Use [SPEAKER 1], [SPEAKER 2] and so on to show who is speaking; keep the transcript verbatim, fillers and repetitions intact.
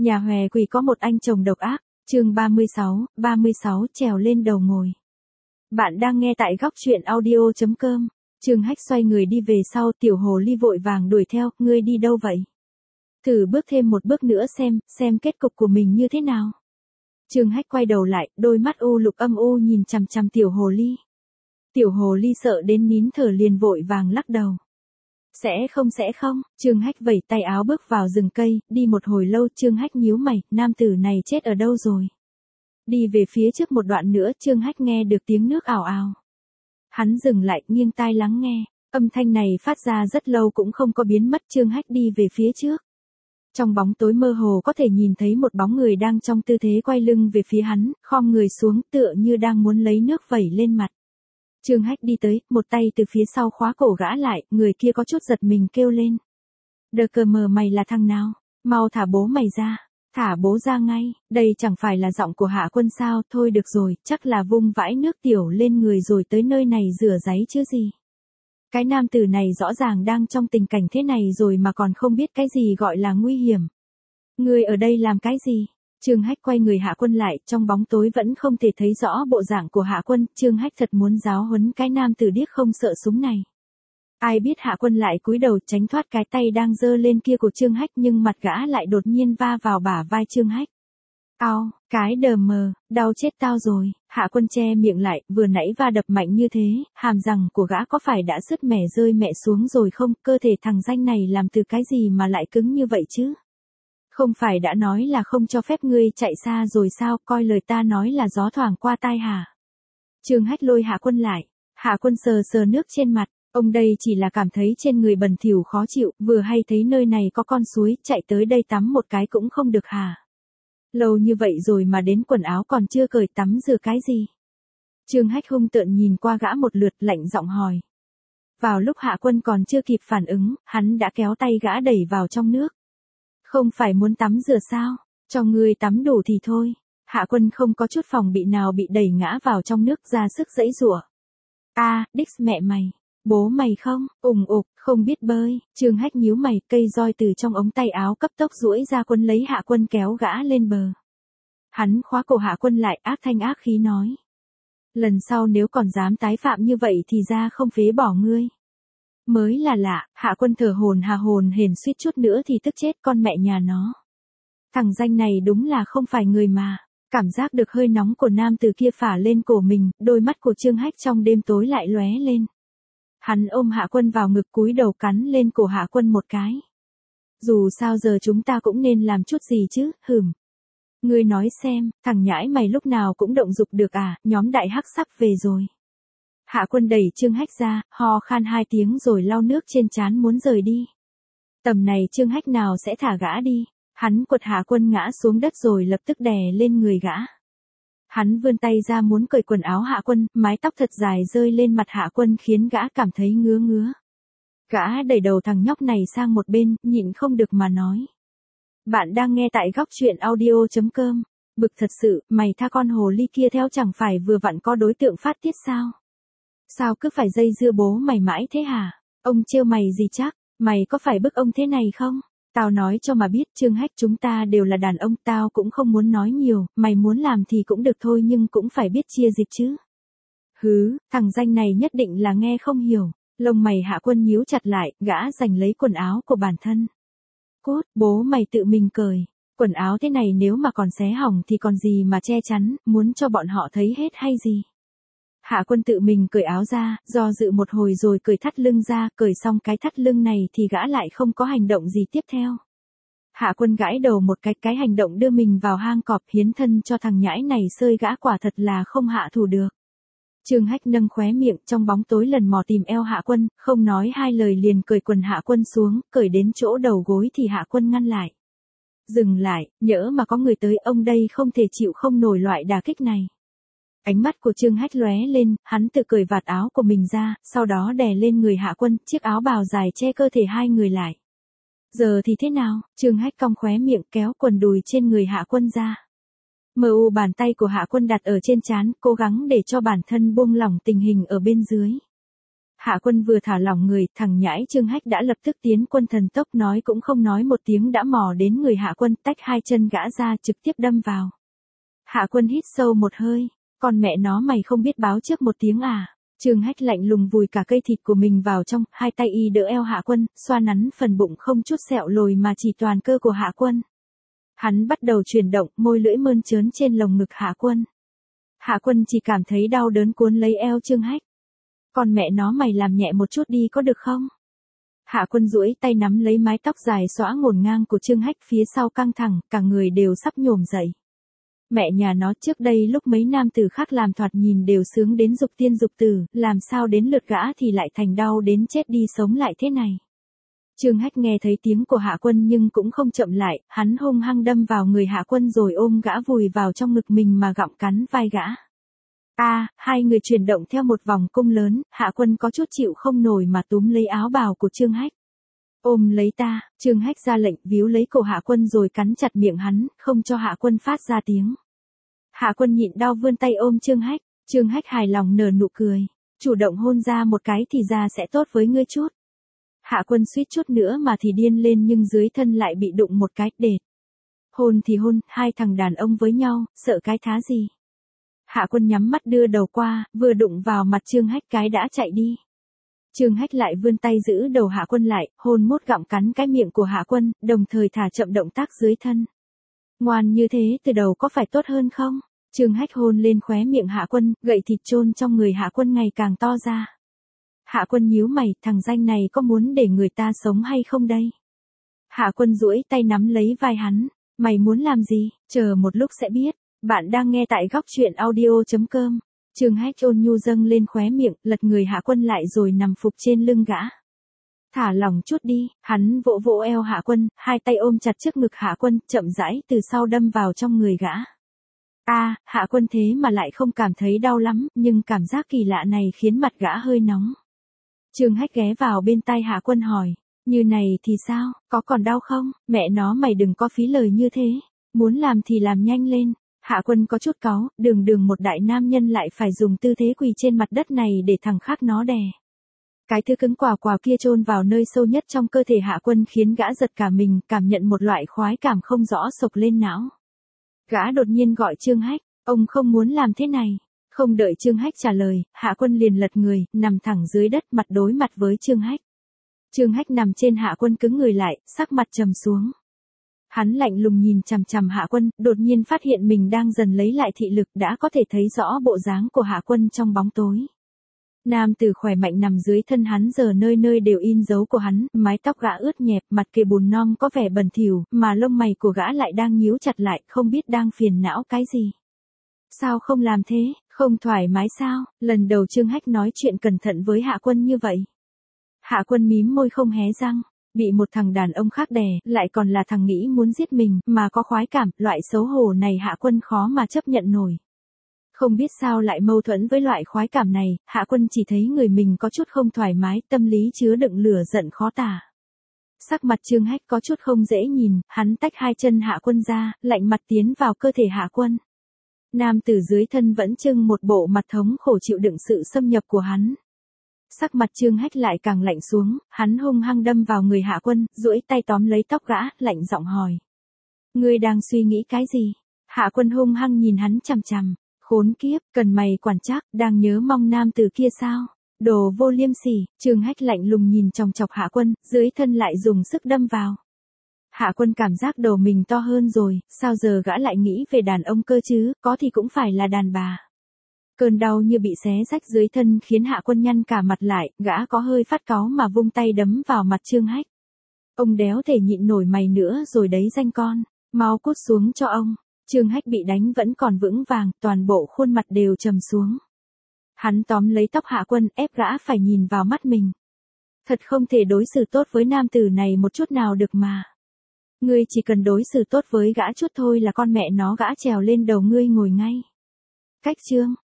[SPEAKER 1] Nhà hòe quỷ có một anh chồng độc ác, chương ba mươi sáu, ba mươi sáu trèo lên đầu ngồi. Bạn đang nghe tại góc truyện audio chấm com. Trương Hách xoay người đi về sau, tiểu hồ ly vội vàng đuổi theo, ngươi đi đâu vậy? Thử bước thêm một bước nữa xem, xem kết cục của mình như thế nào. Trương Hách quay đầu lại, đôi mắt u lục âm u nhìn chằm chằm tiểu hồ ly. Tiểu hồ ly sợ đến nín thở liền vội vàng lắc đầu. Sẽ không sẽ không, Trương Hách vẩy tay áo bước vào rừng cây, đi một hồi lâu Trương Hách nhíu mày, nam tử này chết ở đâu rồi? Đi về phía trước một đoạn nữa Trương Hách nghe được tiếng nước ào ào. Hắn dừng lại, nghiêng tai lắng nghe, âm thanh này phát ra rất lâu cũng không có biến mất. Trương Hách đi về phía trước. Trong bóng tối mơ hồ có thể nhìn thấy một bóng người đang trong tư thế quay lưng về phía hắn, khom người xuống tựa như đang muốn lấy nước vẩy lên mặt. Trương Hách đi tới, một tay từ phía sau khóa cổ gã lại, người kia có chút giật mình kêu lên. Đờ cờ mờ mày là thằng nào? Mau thả bố mày ra, thả bố ra ngay, đây chẳng phải là giọng của Hạ Quân sao? Thôi được rồi, chắc là vung vãi nước tiểu lên người rồi tới nơi này rửa giấy chứ gì. Cái nam tử này rõ ràng đang trong tình cảnh thế này rồi mà còn không biết cái gì gọi là nguy hiểm. Ngươi ở đây làm cái gì? Trương Hách quay người Hạ Quân lại, trong bóng tối vẫn không thể thấy rõ bộ dạng của Hạ Quân, Trương Hách thật muốn giáo huấn cái nam tử điếc không sợ súng này. Ai biết Hạ Quân lại cúi đầu tránh thoát cái tay đang giơ lên kia của Trương Hách, nhưng mặt gã lại đột nhiên va vào bả vai Trương Hách. Ao, cái đờ mờ, đau chết tao rồi. Hạ Quân che miệng lại, vừa nãy va đập mạnh như thế, hàm răng của gã có phải đã sứt mẻ rơi mẹ xuống rồi không? Cơ thể thằng danh này làm từ cái gì mà lại cứng như vậy chứ? Không phải đã nói là không cho phép ngươi chạy xa rồi sao, coi lời ta nói là gió thoảng qua tai hả? Trương Hách lôi Hạ Quân lại, Hạ Quân sờ sờ nước trên mặt, ông đây chỉ là cảm thấy trên người bẩn thỉu khó chịu, vừa hay thấy nơi này có con suối, chạy tới đây tắm một cái cũng không được hả? Lâu như vậy rồi mà đến quần áo còn chưa cởi, tắm rửa cái gì? Trương Hách hung tợn nhìn qua gã một lượt, lạnh giọng hỏi. Vào lúc Hạ Quân còn chưa kịp phản ứng, hắn đã kéo tay gã đẩy vào trong nước. Không phải muốn tắm rửa sao? Cho ngươi tắm đủ thì thôi. Hạ Quân không có chút phòng bị nào bị đẩy ngã vào trong nước, ra sức giãy giụa. A, à, đích mẹ mày, bố mày không, ủng ục, không biết bơi. Trương Hách nhíu mày, cây roi từ trong ống tay áo cấp tốc duỗi ra quấn lấy Hạ Quân kéo gã lên bờ. Hắn khóa cổ Hạ Quân lại, ác thanh ác khí nói. Lần sau nếu còn dám tái phạm như vậy thì ra không phế bỏ ngươi. Mới là lạ, Hạ Quân thở hồn hà hồn hển suýt chút nữa thì tức chết con mẹ nhà nó. Thằng danh này đúng là không phải người mà. Cảm giác được hơi nóng của nam từ kia phả lên cổ mình, đôi mắt của Trương Hách trong đêm tối lại lóe lên. Hắn ôm Hạ Quân vào ngực cúi đầu cắn lên cổ Hạ Quân một cái. Dù sao giờ chúng ta cũng nên làm chút gì chứ, hừm. Ngươi nói xem, thằng nhãi mày lúc nào cũng động dục được à, nhóm đại hắc sắp về rồi. Hạ Quân đẩy Trương Hách ra, ho khan hai tiếng rồi lau nước trên trán muốn rời đi. Tầm này Trương Hách nào sẽ thả gã đi. Hắn quật Hạ Quân ngã xuống đất rồi lập tức đè lên người gã. Hắn vươn tay ra muốn cởi quần áo Hạ Quân, mái tóc thật dài rơi lên mặt Hạ Quân khiến gã cảm thấy ngứa ngứa. Gã đẩy đầu thằng nhóc này sang một bên, nhịn không được mà nói. Bạn đang nghe tại góc truyện audio chấm com. Bực thật sự, mày tha con hồ ly kia theo chẳng phải vừa vặn có đối tượng phát tiết sao? Sao cứ phải dây dưa bố mày mãi thế hả? Ông trêu mày gì chắc, mày có phải bức ông thế này không? Tao nói cho mà biết, Trương Hách, chúng ta đều là đàn ông, tao cũng không muốn nói nhiều, mày muốn làm thì cũng được thôi nhưng cũng phải biết chia dịch chứ. Hứ, thằng danh này nhất định là nghe không hiểu. Lông mày Hạ Quân nhíu chặt lại, gã giành lấy quần áo của bản thân. Cốt, bố mày tự mình cởi. Quần áo thế này nếu mà còn xé hỏng thì còn gì mà che chắn, muốn cho bọn họ thấy hết hay gì. Hạ Quân tự mình cởi áo ra, do dự một hồi rồi cởi thắt lưng ra, cởi xong cái thắt lưng này thì gã lại không có hành động gì tiếp theo. Hạ Quân gãi đầu một cái, cái hành động đưa mình vào hang cọp hiến thân cho thằng nhãi này sơi gã quả thật là không hạ thủ được. Trương Hách nâng khóe miệng trong bóng tối lần mò tìm eo Hạ Quân, không nói hai lời liền cởi quần Hạ Quân xuống, cởi đến chỗ đầu gối thì Hạ Quân ngăn lại. Dừng lại, nhỡ mà có người tới, ông đây không thể chịu không nổi loại đả kích này. Ánh mắt của Trương Hách lóe lên, hắn tự cởi vạt áo của mình ra, sau đó đè lên người Hạ Quân, chiếc áo bào dài che cơ thể hai người lại. Giờ thì thế nào? Trương Hách cong khóe miệng kéo quần đùi trên người Hạ Quân ra. Mờ u bàn tay của Hạ Quân đặt ở trên trán, cố gắng để cho bản thân buông lỏng tình hình ở bên dưới. Hạ Quân vừa thả lỏng người, thằng nhãi Trương Hách đã lập tức tiến quân thần tốc, nói cũng không nói một tiếng đã mò đến người Hạ Quân, tách hai chân gã ra trực tiếp đâm vào. Hạ Quân hít sâu một hơi, con mẹ nó mày không biết báo trước một tiếng à? Trương Hách lạnh lùng vùi cả cây thịt của mình vào trong, hai tay y đỡ eo Hạ Quân, xoa nắn phần bụng không chút sẹo lồi mà chỉ toàn cơ của Hạ Quân. Hắn bắt đầu chuyển động, môi lưỡi mơn trớn trên lồng ngực Hạ Quân. Hạ Quân chỉ cảm thấy đau đớn cuốn lấy eo Trương Hách. Con mẹ nó mày làm nhẹ một chút đi có được không? Hạ Quân duỗi tay nắm lấy mái tóc dài xõa ngổn ngang của Trương Hách, phía sau căng thẳng, cả người đều sắp nhổm dậy. Mẹ nhà nó, trước đây lúc mấy nam tử khác làm thoạt nhìn đều sướng đến dục tiên dục tử, làm sao đến lượt gã thì lại thành đau đến chết đi sống lại thế này. Trương Hách nghe thấy tiếng của Hạ Quân nhưng cũng không chậm lại, hắn hung hăng đâm vào người Hạ Quân rồi ôm gã vùi vào trong ngực mình mà gặm cắn vai gã. A, à, hai người chuyển động theo một vòng cung lớn, Hạ Quân có chút chịu không nổi mà túm lấy áo bào của Trương Hách. Ôm lấy ta, Trương Hách ra lệnh, víu lấy cổ Hạ Quân rồi cắn chặt miệng hắn, không cho Hạ Quân phát ra tiếng. Hạ Quân nhịn đau vươn tay ôm Trương Hách, Trương Hách hài lòng nở nụ cười, chủ động hôn ra một cái thì ra sẽ tốt với ngươi chút. Hạ Quân suýt chút nữa mà thì điên lên nhưng dưới thân lại bị đụng một cái, đệt. Hôn thì hôn, hai thằng đàn ông với nhau, sợ cái thá gì. Hạ Quân nhắm mắt đưa đầu qua, vừa đụng vào mặt Trương Hách cái đã chạy đi. Trương Hách lại vươn tay giữ đầu Hạ Quân lại, hôn mốt gặm cắn cái miệng của Hạ Quân, đồng thời thả chậm động tác dưới thân. Ngoan như thế từ đầu có phải tốt hơn không? Trương Hách hôn lên khóe miệng Hạ Quân, gậy thịt chôn trong người Hạ Quân ngày càng to ra. Hạ Quân nhíu mày, thằng danh này có muốn để người ta sống hay không đây? Hạ Quân duỗi tay nắm lấy vai hắn, mày muốn làm gì? Chờ một lúc sẽ biết. Bạn đang nghe tại góc truyện audio chấm com. Trương Hách ôn nhu dâng lên khóe miệng, lật người Hạ Quân lại rồi nằm phục trên lưng gã. Thả lỏng chút đi, hắn vỗ vỗ eo Hạ Quân, hai tay ôm chặt trước ngực Hạ Quân, chậm rãi từ sau đâm vào trong người gã. A, à, Hạ Quân thế mà lại không cảm thấy đau lắm, nhưng cảm giác kỳ lạ này khiến mặt gã hơi nóng. Trương Hách ghé vào bên tai Hạ Quân hỏi, như này thì sao, có còn đau không? Mẹ nó mày đừng có phí lời như thế, muốn làm thì làm nhanh lên. Hạ Quân có chút cáu, đường đường một đại nam nhân lại phải dùng tư thế quỳ trên mặt đất này để thằng khác nó đè. Cái thứ cứng quả quả kia chôn vào nơi sâu nhất trong cơ thể Hạ Quân khiến gã giật cả mình, cảm nhận một loại khoái cảm không rõ sộc lên não. Gã đột nhiên gọi Trương Hách, ông không muốn làm thế này. Không đợi Trương Hách trả lời, Hạ Quân liền lật người, nằm thẳng dưới đất mặt đối mặt với Trương Hách. Trương Hách nằm trên Hạ Quân cứng người lại, sắc mặt trầm xuống. Hắn lạnh lùng nhìn chằm chằm Hạ Quân, đột nhiên phát hiện mình đang dần lấy lại thị lực, đã có thể thấy rõ bộ dáng của Hạ Quân trong bóng tối. Nam tử khỏe mạnh nằm dưới thân hắn giờ nơi nơi đều in dấu của hắn, mái tóc gã ướt nhẹp, mặt kề bùn non có vẻ bẩn thỉu, mà lông mày của gã lại đang nhíu chặt lại, không biết đang phiền não cái gì. Sao không làm thế, không thoải mái sao? Lần đầu Trương Hách nói chuyện cẩn thận với Hạ Quân như vậy. Hạ Quân mím môi không hé răng. Bị một thằng đàn ông khác đè, lại còn là thằng nghĩ muốn giết mình, mà có khoái cảm, loại xấu hổ này Hạ Quân khó mà chấp nhận nổi. Không biết sao lại mâu thuẫn với loại khoái cảm này, Hạ Quân chỉ thấy người mình có chút không thoải mái, tâm lý chứa đựng lửa giận khó tả. Sắc mặt Trương Hách có chút không dễ nhìn, hắn tách hai chân Hạ Quân ra, lạnh mặt tiến vào cơ thể Hạ Quân. Nam tử dưới thân vẫn trưng một bộ mặt thống khổ chịu đựng sự xâm nhập của hắn. Sắc mặt Trương Hách lại càng lạnh xuống, hắn hung hăng đâm vào người Hạ Quân, duỗi tay tóm lấy tóc gã, lạnh giọng hỏi. Ngươi đang suy nghĩ cái gì? Hạ Quân hung hăng nhìn hắn chằm chằm, khốn kiếp, cần mày quản trắc, đang nhớ mong nam tử kia sao? Đồ vô liêm sỉ, Trương Hách lạnh lùng nhìn chòng chọc Hạ Quân, dưới thân lại dùng sức đâm vào. Hạ Quân cảm giác đầu mình to hơn rồi, sao giờ gã lại nghĩ về đàn ông cơ chứ, có thì cũng phải là đàn bà. Cơn đau như bị xé rách dưới thân khiến Hạ Quân nhăn cả mặt lại, gã có hơi phát cáu mà vung tay đấm vào mặt Trương Hách. Ông đéo thể nhịn nổi mày nữa rồi đấy danh con, mau cút xuống cho ông. Trương Hách bị đánh vẫn còn vững vàng, toàn bộ khuôn mặt đều trầm xuống. Hắn tóm lấy tóc Hạ Quân, ép gã phải nhìn vào mắt mình. Thật không thể đối xử tốt với nam tử này một chút nào được mà. Ngươi chỉ cần đối xử tốt với gã chút thôi là con mẹ nó gã trèo lên đầu ngươi ngồi ngay. Cách chương